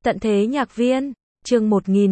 Tận thế nhạc viên, chương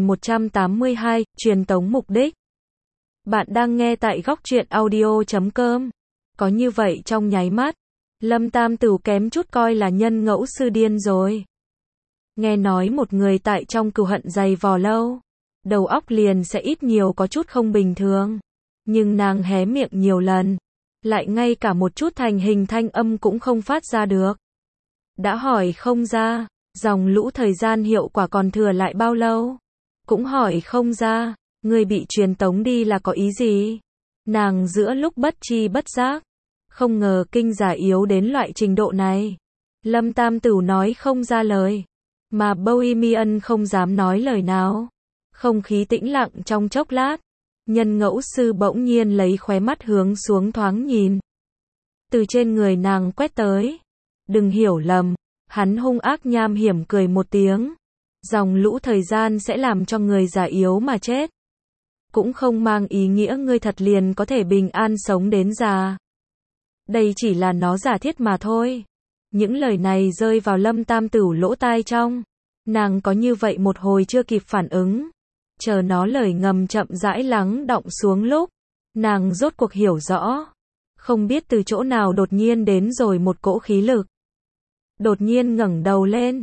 1182, truyền tống mục đích. Bạn đang nghe tại góc truyện audio.com. Có như vậy trong nháy mắt, Lâm Tam Tửu kém chút coi là nhân ngẫu sư điên rồi. Nghe nói một người tại trong cừu hận dày vò lâu, đầu óc liền sẽ ít nhiều có chút không bình thường. Nhưng nàng hé miệng nhiều lần, lại ngay cả một chút thành hình thanh âm cũng không phát ra được. Đã hỏi không ra, dòng lũ thời gian hiệu quả còn thừa lại bao lâu? Cũng hỏi không ra, người bị truyền tống đi là có ý gì? Nàng giữa lúc bất tri bất giác, không ngờ kinh giả yếu đến loại trình độ này. Lâm Tam Tửu nói không ra lời, mà Bohemian không dám nói lời nào. Không khí tĩnh lặng trong chốc lát, nhân ngẫu sư bỗng nhiên lấy khóe mắt hướng xuống thoáng nhìn. Từ trên người nàng quét tới. Đừng hiểu lầm, hắn hung ác nham hiểm cười một tiếng. Dòng lũ thời gian sẽ làm cho người già yếu mà chết. Cũng không mang ý nghĩa ngươi thật liền có thể bình an sống đến già. Đây chỉ là nó giả thiết mà thôi. Những lời này rơi vào Lâm Tam Tửu lỗ tai trong. Nàng có như vậy một hồi chưa kịp phản ứng. Chờ nó lời ngầm chậm rãi lắng đọng xuống lúc, nàng rốt cuộc hiểu rõ. Không biết từ chỗ nào đột nhiên đến rồi một cỗ khí lực. Đột nhiên ngẩng đầu lên.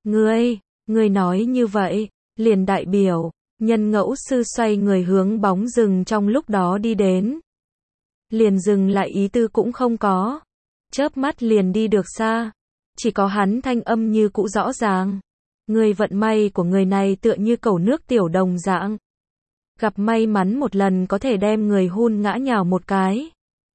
Ngươi nói như vậy, liền đại biểu, nhân ngẫu sư xoay người hướng bóng rừng trong lúc đó đi đến. Liền dừng lại ý tư cũng không có. Chớp mắt liền đi được xa. Chỉ có hắn thanh âm như cũ rõ ràng. Người vận may của người này tựa như cầu nước tiểu đồng dạng. Gặp may mắn một lần có thể đem người hun ngã nhào một cái.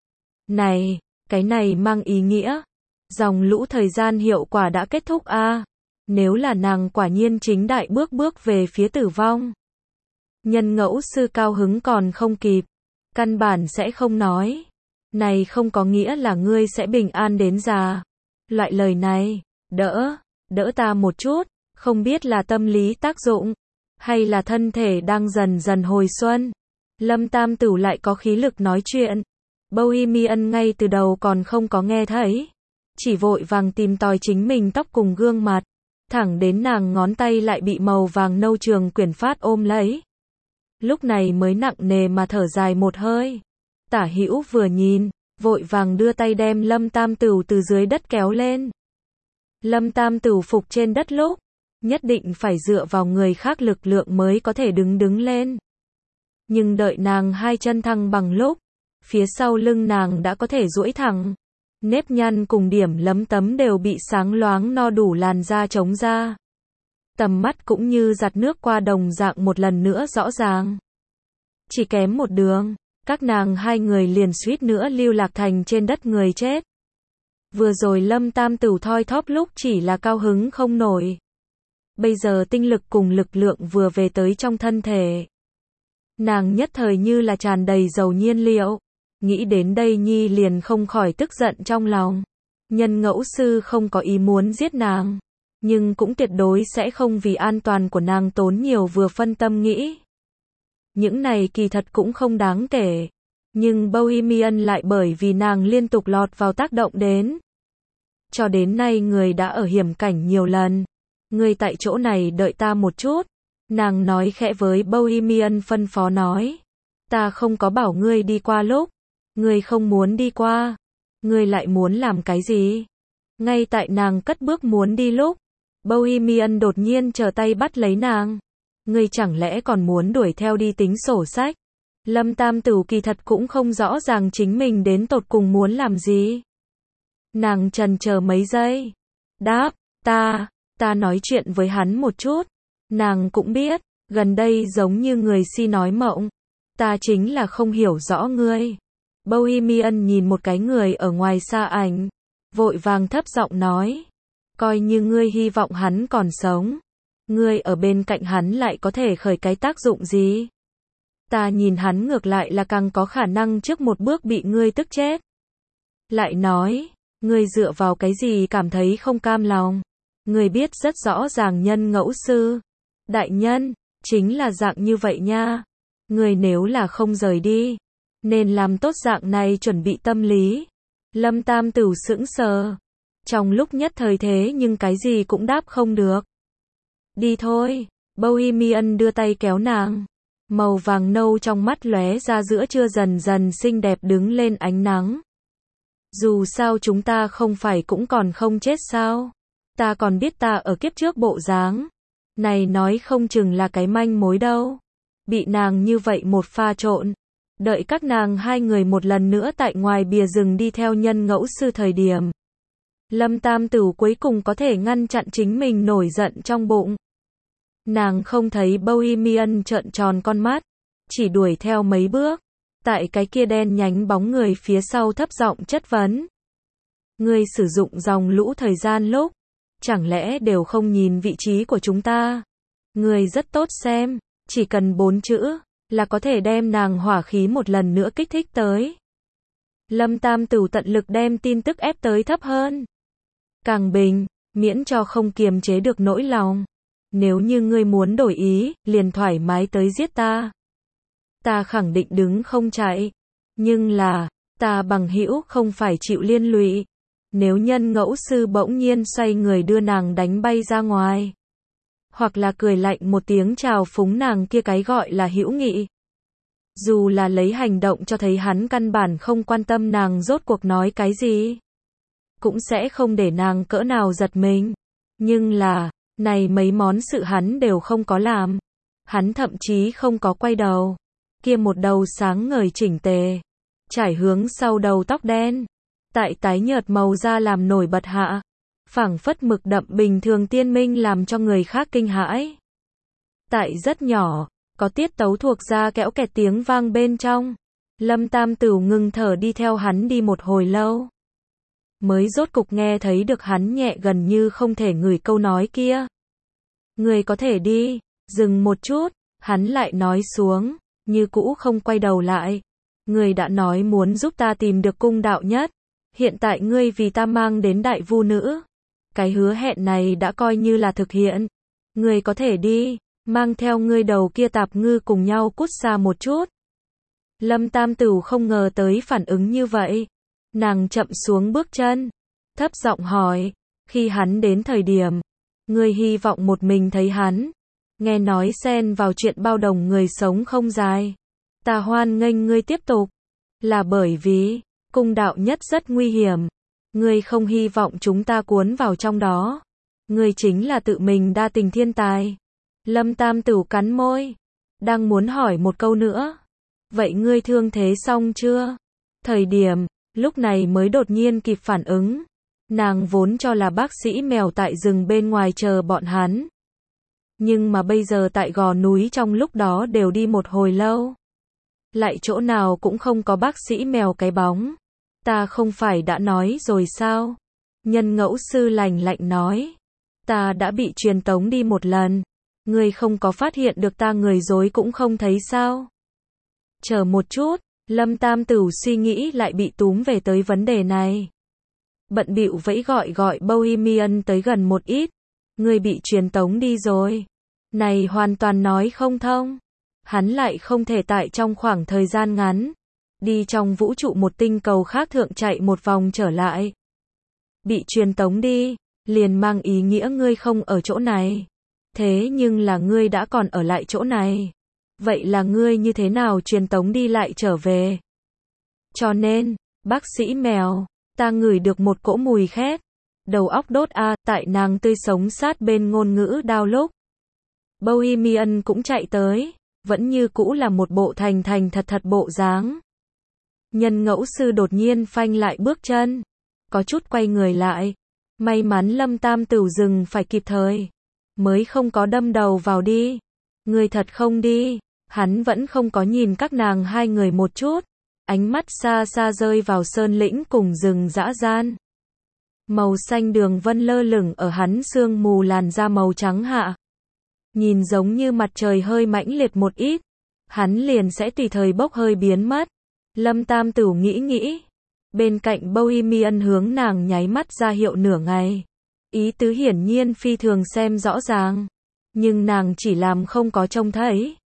Này, cái này mang ý nghĩa. Dòng lũ thời gian hiệu quả đã kết thúc a. Nếu là nàng quả nhiên chính đại bước về phía tử vong. Nhân ngẫu sư cao hứng còn không kịp. Căn bản sẽ không nói. Này không có nghĩa là ngươi sẽ bình an đến già. Loại lời này, đỡ ta một chút. Không biết là tâm lý tác dụng, hay là thân thể đang dần dần hồi xuân. Lâm Tam Tửu lại có khí lực nói chuyện. Bohemian ngay từ đầu còn không có nghe thấy. Chỉ vội vàng tìm tòi chính mình tóc cùng gương mặt. Thẳng đến nàng ngón tay lại bị màu vàng nâu trường quyển phát ôm lấy. Lúc này mới nặng nề mà thở dài một hơi. Tả hữu vừa nhìn, vội vàng đưa tay đem Lâm Tam Tửu từ dưới đất kéo lên. Lâm Tam Tửu phục trên đất lúc, nhất định phải dựa vào người khác lực lượng mới có thể đứng lên. Nhưng đợi nàng hai chân thăng bằng lúc, phía sau lưng nàng đã có thể duỗi thẳng. Nếp nhăn cùng điểm lấm tấm đều bị sáng loáng no đủ làn da chống ra. Tầm mắt cũng như giặt nước qua đồng dạng một lần nữa rõ ràng. Chỉ kém một đường, các nàng hai người liền suýt nữa lưu lạc thành trên đất người chết. Vừa rồi Lâm Tam Tửu thoi thóp lúc chỉ là cao hứng không nổi. Bây giờ tinh lực cùng lực lượng vừa về tới trong thân thể. Nàng nhất thời như là tràn đầy dầu nhiên liệu. Nghĩ đến đây nhi liền không khỏi tức giận trong lòng. Nhân ngẫu sư không có ý muốn giết nàng. Nhưng cũng tuyệt đối sẽ không vì an toàn của nàng tốn nhiều vừa phân tâm nghĩ. Những này kỳ thật cũng không đáng kể. Nhưng Bohemian lại bởi vì nàng liên tục lọt vào tác động đến. Cho đến nay người đã ở hiểm cảnh nhiều lần. Ngươi tại chỗ này đợi ta một chút. Nàng nói khẽ với Bohemian phân phó nói. Ta không có bảo ngươi đi qua lúc. Ngươi không muốn đi qua. Ngươi lại muốn làm cái gì? Ngay tại nàng cất bước muốn đi lúc. Bohemian đột nhiên trở tay bắt lấy nàng. Ngươi chẳng lẽ còn muốn đuổi theo đi tính sổ sách? Lâm Tam Tửu kỳ thật cũng không rõ ràng chính mình đến tột cùng muốn làm gì. Nàng chần chờ mấy giây. Đáp, ta nói chuyện với hắn một chút. Nàng cũng biết, gần đây giống như người si nói mộng. Ta chính là không hiểu rõ ngươi. Bohemian nhìn một cái người ở ngoài xa ảnh. Vội vàng thấp giọng nói. Coi như ngươi hy vọng hắn còn sống. Ngươi ở bên cạnh hắn lại có thể khởi cái tác dụng gì? Ta nhìn hắn ngược lại là càng có khả năng trước một bước bị ngươi tức chết. Lại nói, ngươi dựa vào cái gì cảm thấy không cam lòng? Ngươi biết rất rõ ràng nhân ngẫu sư. Đại nhân, chính là dạng như vậy nha. Ngươi nếu là không rời đi, nên làm tốt dạng này chuẩn bị tâm lý. Lâm Tam Tửu sững sờ. Trong lúc nhất thời thế nhưng cái gì cũng đáp không được. Đi thôi. Bohemian đưa tay kéo nàng. Màu vàng nâu trong mắt lóe ra giữa trưa dần dần xinh đẹp đứng lên ánh nắng. Dù sao chúng ta không phải cũng còn không chết sao? Ta còn biết ta ở kiếp trước bộ dáng. Này nói không chừng là cái manh mối đâu. Bị nàng như vậy một pha trộn. Đợi các nàng hai người một lần nữa tại ngoài bìa rừng đi theo nhân ngẫu sư thời điểm. Lâm Tam Tửu cuối cùng có thể ngăn chặn chính mình nổi giận trong bụng. Nàng không thấy Bohemian trợn tròn con mắt. Chỉ đuổi theo mấy bước. Tại cái kia đen nhánh bóng người phía sau thấp giọng chất vấn. Ngươi sử dụng dòng lũ thời gian lúc. Chẳng lẽ đều không nhìn vị trí của chúng ta? Ngươi rất tốt xem. Chỉ cần 4 chữ. Là có thể đem nàng hỏa khí một lần nữa kích thích tới. Lâm Tam Tửu tận lực đem tin tức ép tới thấp hơn. Càng bình, miễn cho không kiềm chế được nỗi lòng. Nếu như ngươi muốn đổi ý, liền thoải mái tới giết ta. Ta khẳng định đứng không chạy. Nhưng là, ta bằng hữu không phải chịu liên lụy. Nếu nhân ngẫu sư bỗng nhiên xoay người đưa nàng đánh bay ra ngoài. Hoặc là cười lạnh một tiếng chào phúng nàng kia cái gọi là hữu nghị. Dù là lấy hành động cho thấy hắn căn bản không quan tâm nàng rốt cuộc nói cái gì. Cũng sẽ không để nàng cỡ nào giật mình. Nhưng là, này mấy món sự hắn đều không có làm. Hắn thậm chí không có quay đầu. Kia một đầu sáng ngời chỉnh tề. Trải hướng sau đầu tóc đen. Tại tái nhợt màu da làm nổi bật hạ. Phảng phất mực đậm bình thường tiên minh làm cho người khác kinh hãi. Tại rất nhỏ, có tiết tấu thuộc ra kẽo kẹt tiếng vang bên trong. Lâm Tam Tửu ngừng thở đi theo hắn đi một hồi lâu. Mới rốt cục nghe thấy được hắn nhẹ gần như không thể ngửi câu nói kia. Người có thể đi, dừng một chút, hắn lại nói xuống, như cũ không quay đầu lại. Người đã nói muốn giúp ta tìm được cung đạo nhất. Hiện tại ngươi vì ta mang đến đại vu nữ. Cái hứa hẹn này đã coi như là thực hiện. Ngươi có thể đi, mang theo ngươi đầu kia tạp ngư cùng nhau cút xa một chút. Lâm Tam Tửu không ngờ tới phản ứng như vậy. Nàng chậm xuống bước chân, thấp giọng hỏi, khi hắn đến thời điểm, ngươi hy vọng một mình thấy hắn. Nghe nói xen vào chuyện bao đồng người sống không dài. Ta hoan nghênh ngươi tiếp tục. Là bởi vì, cung đạo nhất rất nguy hiểm. Ngươi không hy vọng chúng ta cuốn vào trong đó. Ngươi chính là tự mình đa tình thiên tài. Lâm Tam Tửu cắn môi. Đang muốn hỏi một câu nữa. Vậy ngươi thương thế xong chưa? Thời điểm, lúc này mới đột nhiên kịp phản ứng. Nàng vốn cho là bác sĩ mèo tại rừng bên ngoài chờ bọn hắn. Nhưng mà bây giờ tại gò núi trong lúc đó đều đi một hồi lâu. Lại chỗ nào cũng không có bác sĩ mèo cái bóng. Ta không phải đã nói rồi sao? Nhân ngẫu sư lạnh lạnh nói. Ta đã bị truyền tống đi một lần. Ngươi không có phát hiện được ta người dối cũng không thấy sao? Chờ một chút, Lâm Tam Tửu suy nghĩ lại bị túm về tới vấn đề này. Bận bịu vẫy gọi Bohemian tới gần một ít. Ngươi bị truyền tống đi rồi. Này hoàn toàn nói không thông. Hắn lại không thể tại trong khoảng thời gian ngắn. Đi trong vũ trụ một tinh cầu khác thượng chạy một vòng trở lại. Bị truyền tống đi, liền mang ý nghĩa ngươi không ở chỗ này. Thế nhưng là ngươi đã còn ở lại chỗ này. Vậy là ngươi như thế nào truyền tống đi lại trở về? Cho nên, bác sĩ mèo, ta ngửi được một cỗ mùi khét. Đầu óc đốt tại nàng tươi sống sát bên ngôn ngữ đao lúc. Bohemian cũng chạy tới, vẫn như cũ là một bộ thành thật bộ dáng. Nhân ngẫu sư đột nhiên phanh lại bước chân, có chút quay người lại. May mắn Lâm Tam Tửu dừng phải kịp thời, mới không có đâm đầu vào đi. Người thật không đi. Hắn vẫn không có nhìn các nàng hai người một chút. Ánh mắt xa xa rơi vào sơn lĩnh cùng rừng dã gian. Màu xanh đường vân lơ lửng ở hắn sương mù làn da màu trắng hạ. Nhìn giống như mặt trời hơi mãnh liệt một ít. Hắn liền sẽ tùy thời bốc hơi biến mất. Lâm Tam Tửu nghĩ. Bên cạnh Bohemian hướng nàng nháy mắt ra hiệu nửa ngày. Ý tứ hiển nhiên phi thường xem rõ ràng. Nhưng nàng chỉ làm không có trông thấy.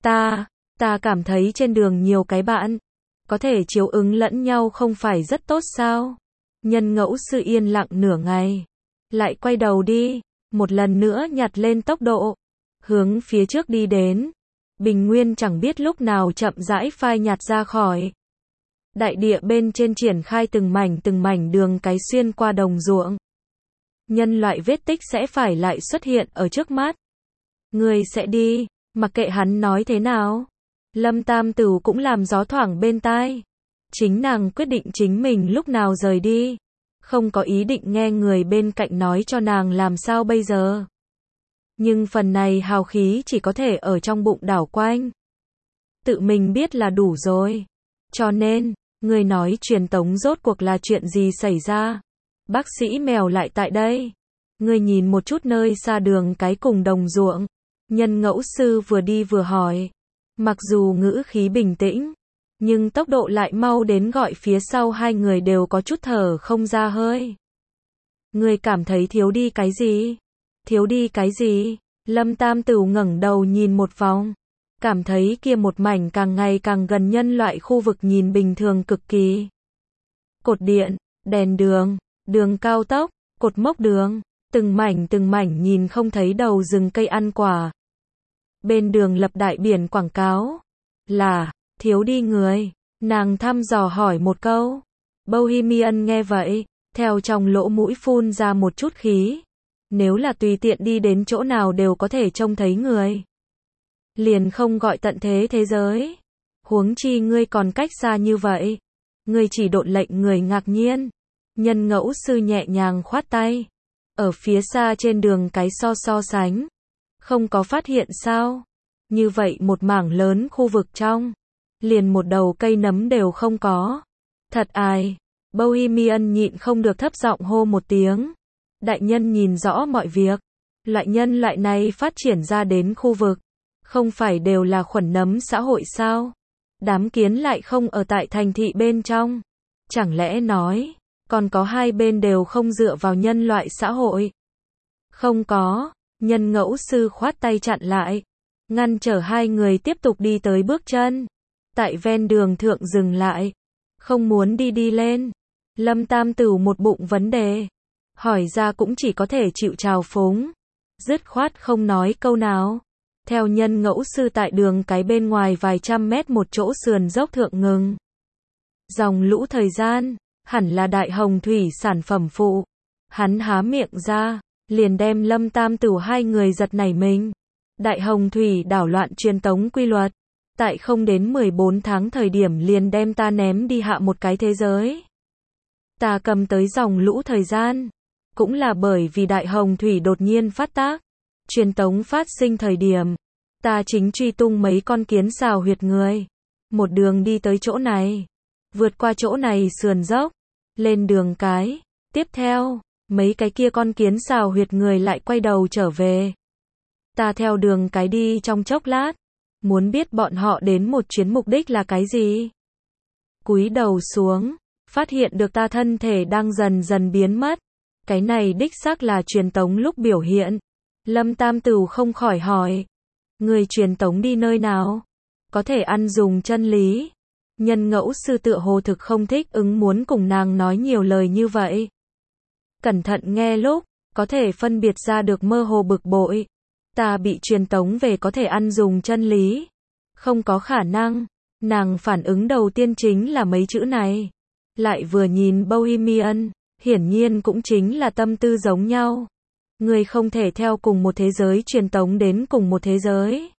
Ta cảm thấy trên đường nhiều cái bạn. Có thể chiếu ứng lẫn nhau không phải rất tốt sao? Nhân ngẫu sư yên lặng nửa ngày. Lại quay đầu đi. một lần nữa nhặt lên tốc độ, hướng phía trước đi đến. Bình nguyên chẳng biết lúc nào chậm rãi phai nhạt ra khỏi. Đại địa bên trên triển khai từng mảnh đường cái xuyên qua đồng ruộng. Nhân loại vết tích sẽ phải lại xuất hiện ở trước mắt. Người sẽ đi, mặc kệ hắn nói thế nào. Lâm Tam Tửu cũng làm gió thoảng bên tai. Chính nàng quyết định chính mình lúc nào rời đi. Không có ý định nghe người bên cạnh nói cho nàng làm sao bây giờ. Nhưng phần này hào khí chỉ có thể ở trong bụng đảo quanh. Tự mình biết là đủ rồi. Cho nên, người nói truyền tống rốt cuộc là chuyện gì xảy ra. Bác sĩ mèo lại tại đây. Người nhìn một chút nơi xa đường cái cùng đồng ruộng. Nhân ngẫu sư vừa đi vừa hỏi. Mặc dù ngữ khí bình tĩnh, nhưng tốc độ lại mau đến gọi phía sau hai người đều có chút thở không ra hơi. Người cảm thấy thiếu đi cái gì? Thiếu đi cái gì? Lâm Tam Tửu ngẩng đầu nhìn một vòng. Cảm thấy kia một mảnh càng ngày càng gần nhân loại khu vực nhìn bình thường cực kỳ. Cột điện, đèn đường, đường cao tốc, cột mốc đường, từng mảnh nhìn không thấy đầu rừng cây ăn quả. Bên đường lập đại biển quảng cáo. Là, thiếu đi người. Nàng thăm dò hỏi một câu. Bohemian nghe vậy, theo trong lỗ mũi phun ra một chút khí. Nếu là tùy tiện đi đến chỗ nào đều có thể trông thấy người. Liền không gọi tận thế thế giới. Huống chi ngươi còn cách xa như vậy. Ngươi chỉ độn lệnh người ngạc nhiên. Nhân ngẫu sư nhẹ nhàng khoát tay. Ở phía xa trên đường cái so sánh. Không có phát hiện sao? Như vậy một mảng lớn khu vực trong. Liền một đầu cây nấm đều không có. Thật ai? Bohemian nhịn không được thấp giọng hô một tiếng. Đại nhân nhìn rõ mọi việc. Loại nhân loại này phát triển ra đến khu vực. Không phải đều là khuẩn nấm xã hội sao? Đám kiến lại không ở tại thành thị bên trong. Chẳng lẽ nói, còn có hai bên đều không dựa vào nhân loại xã hội? Không có, nhân ngẫu sư khoát tay chặn lại. Ngăn trở hai người tiếp tục đi tới bước chân. Tại ven đường thượng dừng lại. Không muốn đi lên. Lâm Tam Tửu một bụng vấn đề. Hỏi ra cũng chỉ có thể chịu trào phúng. Dứt khoát không nói câu nào. Theo nhân ngẫu sư tại đường cái bên ngoài vài trăm mét một chỗ sườn dốc thượng ngừng. Dòng lũ thời gian, hẳn là đại hồng thủy sản phẩm phụ. Hắn há miệng ra, liền đem Lâm Tam Tửu hai người giật nảy mình. Đại hồng thủy đảo loạn truyền tống quy luật. Tại không đến 14 tháng thời điểm liền đem ta ném đi hạ một cái thế giới. Ta cầm tới dòng lũ thời gian. Cũng là bởi vì đại hồng thủy đột nhiên phát tác. Truyền tống phát sinh thời điểm. Ta chính truy tung mấy con kiến xào huyệt người. Một đường đi tới chỗ này. Vượt qua chỗ này sườn dốc. Lên đường cái. Tiếp theo, mấy cái kia con kiến xào huyệt người lại quay đầu trở về. Ta theo đường cái đi trong chốc lát. Muốn biết bọn họ đến một chuyến mục đích là cái gì? Cúi đầu xuống. Phát hiện được ta thân thể đang dần dần biến mất. Cái này đích xác là truyền tống lúc biểu hiện. Lâm Tam Tửu không khỏi hỏi. Người truyền tống đi nơi nào? Có thể ăn dùng chân lý. Nhân ngẫu sư tựa hồ thực không thích ứng muốn cùng nàng nói nhiều lời như vậy. Cẩn thận nghe lúc, có thể phân biệt ra được mơ hồ bực bội. Ta bị truyền tống về có thể ăn dùng chân lý. Không có khả năng. Nàng phản ứng đầu tiên chính là mấy chữ này. Lại vừa nhìn Bohemian, hiển nhiên cũng chính là tâm tư giống nhau. Người không thể theo cùng một thế giới truyền tống đến cùng một thế giới.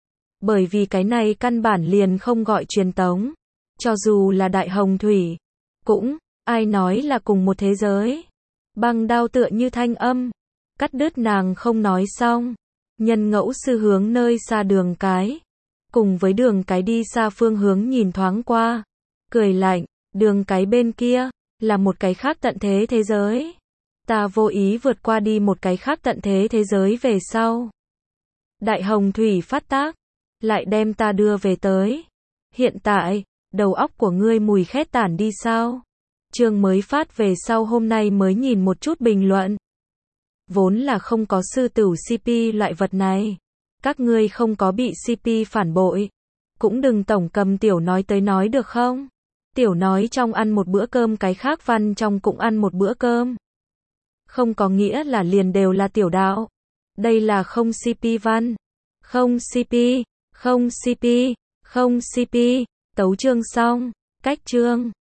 Bởi vì cái này căn bản liền không gọi truyền tống. Cho dù là đại hồng thủy, cũng, ai nói là cùng một thế giới. Băng đao tựa như thanh âm. Cắt đứt nàng không nói xong. Nhân ngẫu sư hướng nơi xa đường cái. Cùng với đường cái đi xa phương hướng nhìn thoáng qua. Cười lạnh, đường cái bên kia, là một cái khác tận thế thế giới. Ta vô ý vượt qua đi một cái khác tận thế thế giới về sau. Đại hồng thủy phát tác, lại đem ta đưa về tới. Hiện tại, đầu óc của ngươi mùi khét tản đi sao? Chương mới phát về sau hôm nay mới nhìn một chút bình luận. Vốn là không có sư tử CP loại vật này. Các ngươi không có bị CP phản bội. Cũng đừng tổng cầm tiểu nói tới nói được không? Tiểu nói trong ăn một bữa cơm cái khác văn trong cũng ăn một bữa cơm. không có nghĩa là liền đều là tiểu đạo. Đây là không CP văn. Không CP, không CP, không CP. Tấu chương xong. Cách chương.